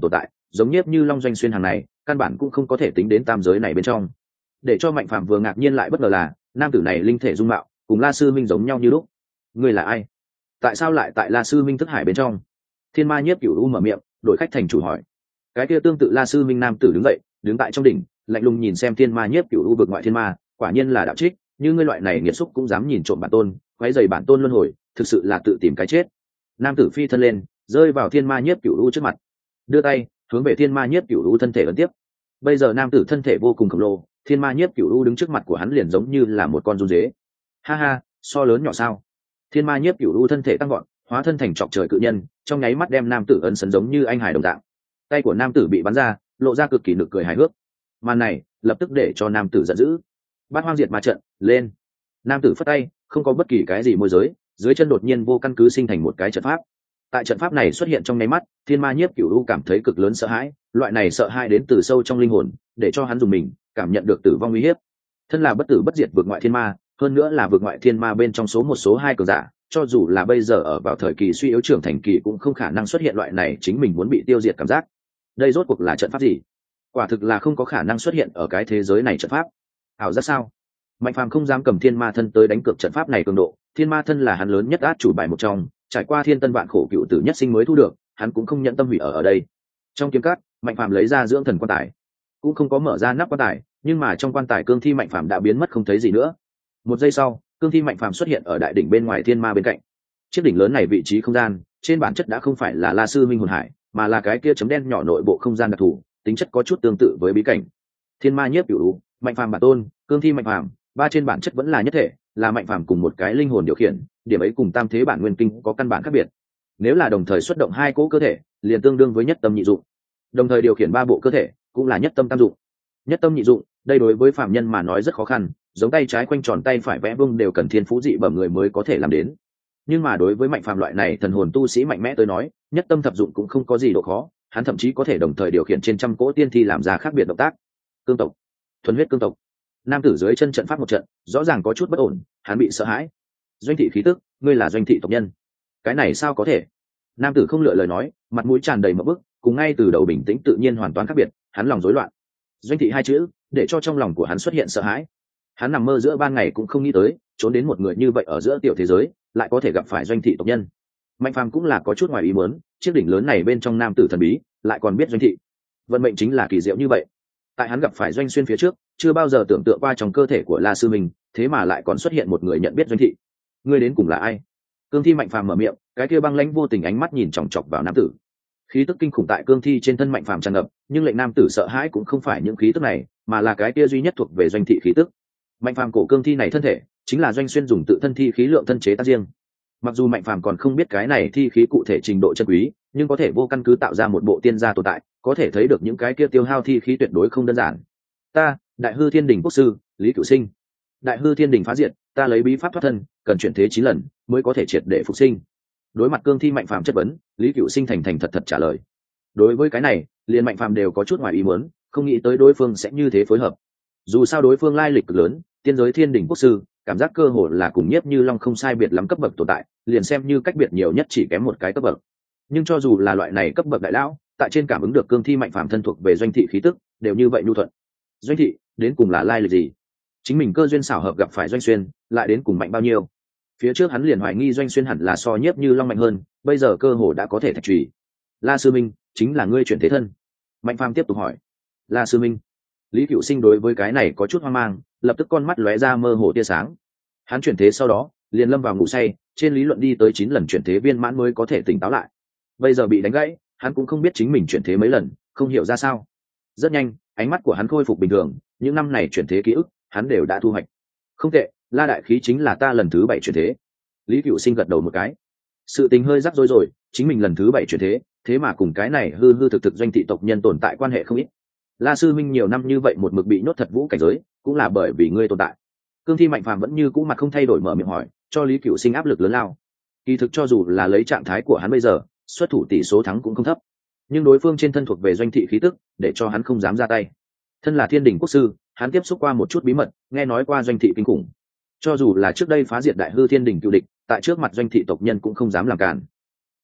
giống nhiếp như long doanh xuyên hàng này căn bản cũng không có thể tính đến tam giới này bên trong. Để cho mạnh phàm vừa ngạc nhiên lại bất ngờ là nam tử này linh thể dung mạo cùng La Sư Minh giống nhau như lúc. Ngươi là ai? Tại sao lại tại La Sư Minh thức hải bên trong? Thiên Ma Nhiếp Cửu U mở miệng đổi khách thành chủ hỏi. Cái kia tương tự La Sư Minh nam tử đứng dậy đứng tại trong đỉnh lạnh lùng nhìn xem Thiên Ma Nhiếp Cửu U vực ngoại thiên ma, quả nhiên là đạo trích, như ngươi loại này nghiệt xúc cũng dám nhìn trộm bản tôn, quấy rầy bản tôn luân hồi, thực sự là tự tìm cái chết. Nam tử phi thân lên rơi vào Thiên Ma Nhiếp Cửu U trước mặt, đưa tay hướng về Thiên Ma Nhiếp Cửu U thân thể ấn tiếp. Bây giờ nam tử thân thể vô cùng khổng lồ, Thiên Ma Nhiếp Cửu U đứng trước mặt của hắn liền giống như là một con run dế. Ha ha, so lớn nhỏ sao? Thiên Ma Nhiếp Cửu U thân thể tăng gọn, hóa thân thành trọc trời cự nhân, trong nháy mắt đem nam tử ấn sấn giống như anh hải đồng dạng. Tay của nam tử bị bắn ra, lộ ra cực kỳ nực cười hài hước. Màn này lập tức để cho nam tử giận dữ. Bát hoang diệt ma trận lên. Nam tử phất tay, không có bất kỳ cái gì môi giới, dưới chân đột nhiên vô căn cứ sinh thành một cái trận pháp. Tại trận pháp này xuất hiện trong nháy mắt, Thiên Ma Nhiếp Cửu U cảm thấy cực lớn sợ hãi, loại này sợ hãi đến từ sâu trong linh hồn, để cho hắn dùng mình cảm nhận được tử vong uy hiếp. Thân là bất tử bất diệt vượt ngoại thiên ma, hơn nữa là vượt ngoại thiên ma bên trong số một số hai cường giả, cho dù là bây giờ ở vào thời kỳ suy yếu trưởng thành kỳ cũng không khả năng xuất hiện loại này chính mình muốn bị tiêu diệt cảm giác. Đây rốt cuộc là trận pháp gì? Quả thực là không có khả năng xuất hiện ở cái thế giới này trận pháp. Ảo giác sao? Mạnh Phàm không dám cầm thiên ma thân tới đánh cược trận pháp này cường độ, thiên ma thân là hắn lớn nhất át chủ bài một trong, trải qua thiên tân vạn khổ cựu tử nhất sinh mới thu được, hắn cũng không nhận tâm hủy ở ở đây. Trong kiếm cát, Mạnh Phàm lấy ra dưỡng thần quan tài, cũng không có mở ra nắp quan tài, nhưng mà trong quan tài cương thi Mạnh Phàm đã biến mất không thấy gì nữa. Một giây sau, cương thi Mạnh Phàm xuất hiện ở đại đỉnh bên ngoài thiên ma bên cạnh. Chiếc đỉnh lớn này vị trí không gian, trên bản chất đã không phải là La Sư Minh hồn hải, mà là cái kia chấm đen nhỏ nội bộ không gian đặc thù, tính chất có chút tương tự với bí cảnh. Thiên Ma Nhiếp Cửu U, Mạnh Phàm bản tôn, cương thi Mạnh Phàm, ba trên bản chất vẫn là nhất thể, là Mạnh Phàm cùng một cái linh hồn điều khiển, điểm ấy cùng tam thế bản nguyên kinh có căn bản khác biệt. Nếu là đồng thời xuất động hai cỗ cơ thể, liền tương đương với nhất tâm nhị dụng. Đồng thời điều khiển ba bộ cơ thể, cũng là nhất tâm tam dụng. Nhất tâm nhị dụng, đây đối với phạm nhân mà nói rất khó khăn, giống tay trái quanh tròn tay phải vẽ vương đều cần thiên phú dị bẩm người mới có thể làm đến. Nhưng mà đối với Mạnh Phàm loại này thần hồn tu sĩ mạnh mẽ tới nói, nhất tâm thập dụng cũng không có gì độ khó, hắn thậm chí có thể đồng thời điều khiển trên trăm cỗ tiên thi làm ra khác biệt động tác. Cương tộc, thuần huyết cương tộc. Nam tử dưới chân trận pháp một trận, rõ ràng có chút bất ổn, hắn bị sợ hãi. Doanh thị khí tức, ngươi là doanh thị tộc nhân? Cái này sao có thể? Nam tử không lựa lời nói, mặt mũi tràn đầy mộng bức, cùng ngay từ đầu bình tĩnh tự nhiên hoàn toàn khác biệt, hắn lòng rối loạn. Doanh thị hai chữ, để cho trong lòng của hắn xuất hiện sợ hãi. Hắn nằm mơ giữa ban ngày cũng không nghĩ tới, trốn đến một người như vậy ở giữa tiểu thế giới, lại có thể gặp phải doanh thị tộc nhân. Mạnh Phàm cũng là có chút ngoài ý muốn, chiếc đỉnh lớn này bên trong nam tử thần bí, lại còn biết doanh thị. Vận mệnh chính là kỳ diệu như vậy. Tại hắn gặp phải doanh xuyên phía trước, chưa bao giờ tưởng tượng qua trong cơ thể của La Sư Minh, thế mà lại còn xuất hiện một người nhận biết doanh thị. Ngươi đến cùng là ai? Cương thi Mạnh Phàm mở miệng, cái kia băng lãnh vô tình ánh mắt nhìn chòng chọc vào nam tử. Khí tức kinh khủng tại cương thi trên thân Mạnh Phàm tràn ngập, nhưng lệnh nam tử sợ hãi cũng không phải những khí tức này, mà là cái kia duy nhất thuộc về doanh thị khí tức. Mạnh Phàm cổ cương thi này thân thể, chính là doanh xuyên dùng tự thân thi khí lượng thân chế tác riêng. Mặc dù Mạnh Phàm còn không biết cái này thi khí cụ thể trình độ chân quý, nhưng có thể vô căn cứ tạo ra một bộ tiên gia tồn tại, có thể thấy được những cái kia tiêu hao thi khí tuyệt đối không đơn giản. Ta, Đại Hư Thiên Đình quốc sư, Lý Cửu Sinh. Đại Hư Thiên Đình phá diệt, ta lấy bí pháp thoát thân, cần chuyển thế chín lần mới có thể triệt để phục sinh. Đối mặt cương thi Mạnh Phàm chất vấn, Lý Cửu Sinh thành thành thật thật trả lời. Đối với cái này, liền Mạnh Phàm đều có chút ngoài ý muốn, không nghĩ tới đối phương sẽ như thế phối hợp. Dù sao đối phương lai lịch cực lớn, tiên giới Thiên Đình quốc sư, cảm giác cơ hồ là cùng Nhiếp Như Long không sai biệt lắm cấp bậc tồn tại, liền xem như cách biệt nhiều nhất chỉ kém một cái cấp bậc. Nhưng cho dù là loại này cấp bậc đại lão, tại trên cảm ứng được cương thi Mạnh Phàm thân thuộc về doanh thị khí tức, đều như vậy nhu thuận. Doanh thị, đến cùng là lai lịch gì? Chính mình cơ duyên xảo hợp gặp phải Doanh Xuyên, lại đến cùng mạnh bao nhiêu? Phía trước hắn liền hoài nghi Doanh Xuyên hẳn là so Nhiếp Như Long mạnh hơn, bây giờ cơ hồ đã có thể thạch trùy. La Sư Minh, chính là ngươi chuyển thế thân? Mạnh Phàm tiếp tục hỏi. La Sư Minh. Lý Cửu Sinh đối với cái này có chút hoang mang, lập tức con mắt lóe ra mơ hồ tia sáng. Hắn chuyển thế sau đó, liền lâm vào ngủ say, trên lý luận đi tới chín lần chuyển thế viên mãn mới có thể tỉnh táo lại. Bây giờ bị đánh gãy, hắn cũng không biết chính mình chuyển thế mấy lần, không hiểu ra sao. Rất nhanh, ánh mắt của hắn khôi phục bình thường, những năm này chuyển thế ký ức, hắn đều đã thu hoạch. Không tệ, La đại khí chính là ta lần thứ bảy chuyển thế. Lý Cửu Sinh gật đầu một cái. Sự tình hơi rắc rối rồi, chính mình lần thứ bảy chuyển thế, thế mà cùng cái này hư hư thực thực doanh thị tộc nhân tồn tại quan hệ không ít. La Sư Minh nhiều năm như vậy một mực bị nhốt thật vũ cảnh giới, cũng là bởi vì ngươi tồn tại. Cương thi Mạnh Phàm vẫn như cũ mặt không thay đổi mở miệng hỏi, cho Lý Cửu Sinh áp lực lớn lao. Kỳ thực cho dù là lấy trạng thái của hắn bây giờ, xuất thủ tỷ số thắng cũng không thấp, nhưng đối phương trên thân thuộc về doanh thị khí tức, để cho hắn không dám ra tay. Thân là Thiên Đình quốc sư, hắn tiếp xúc qua một chút bí mật, nghe nói qua doanh thị kinh khủng. Cho dù là trước đây phá diệt Đại Hư Thiên Đình cựu địch, tại trước mặt doanh thị tộc nhân cũng không dám làm cản.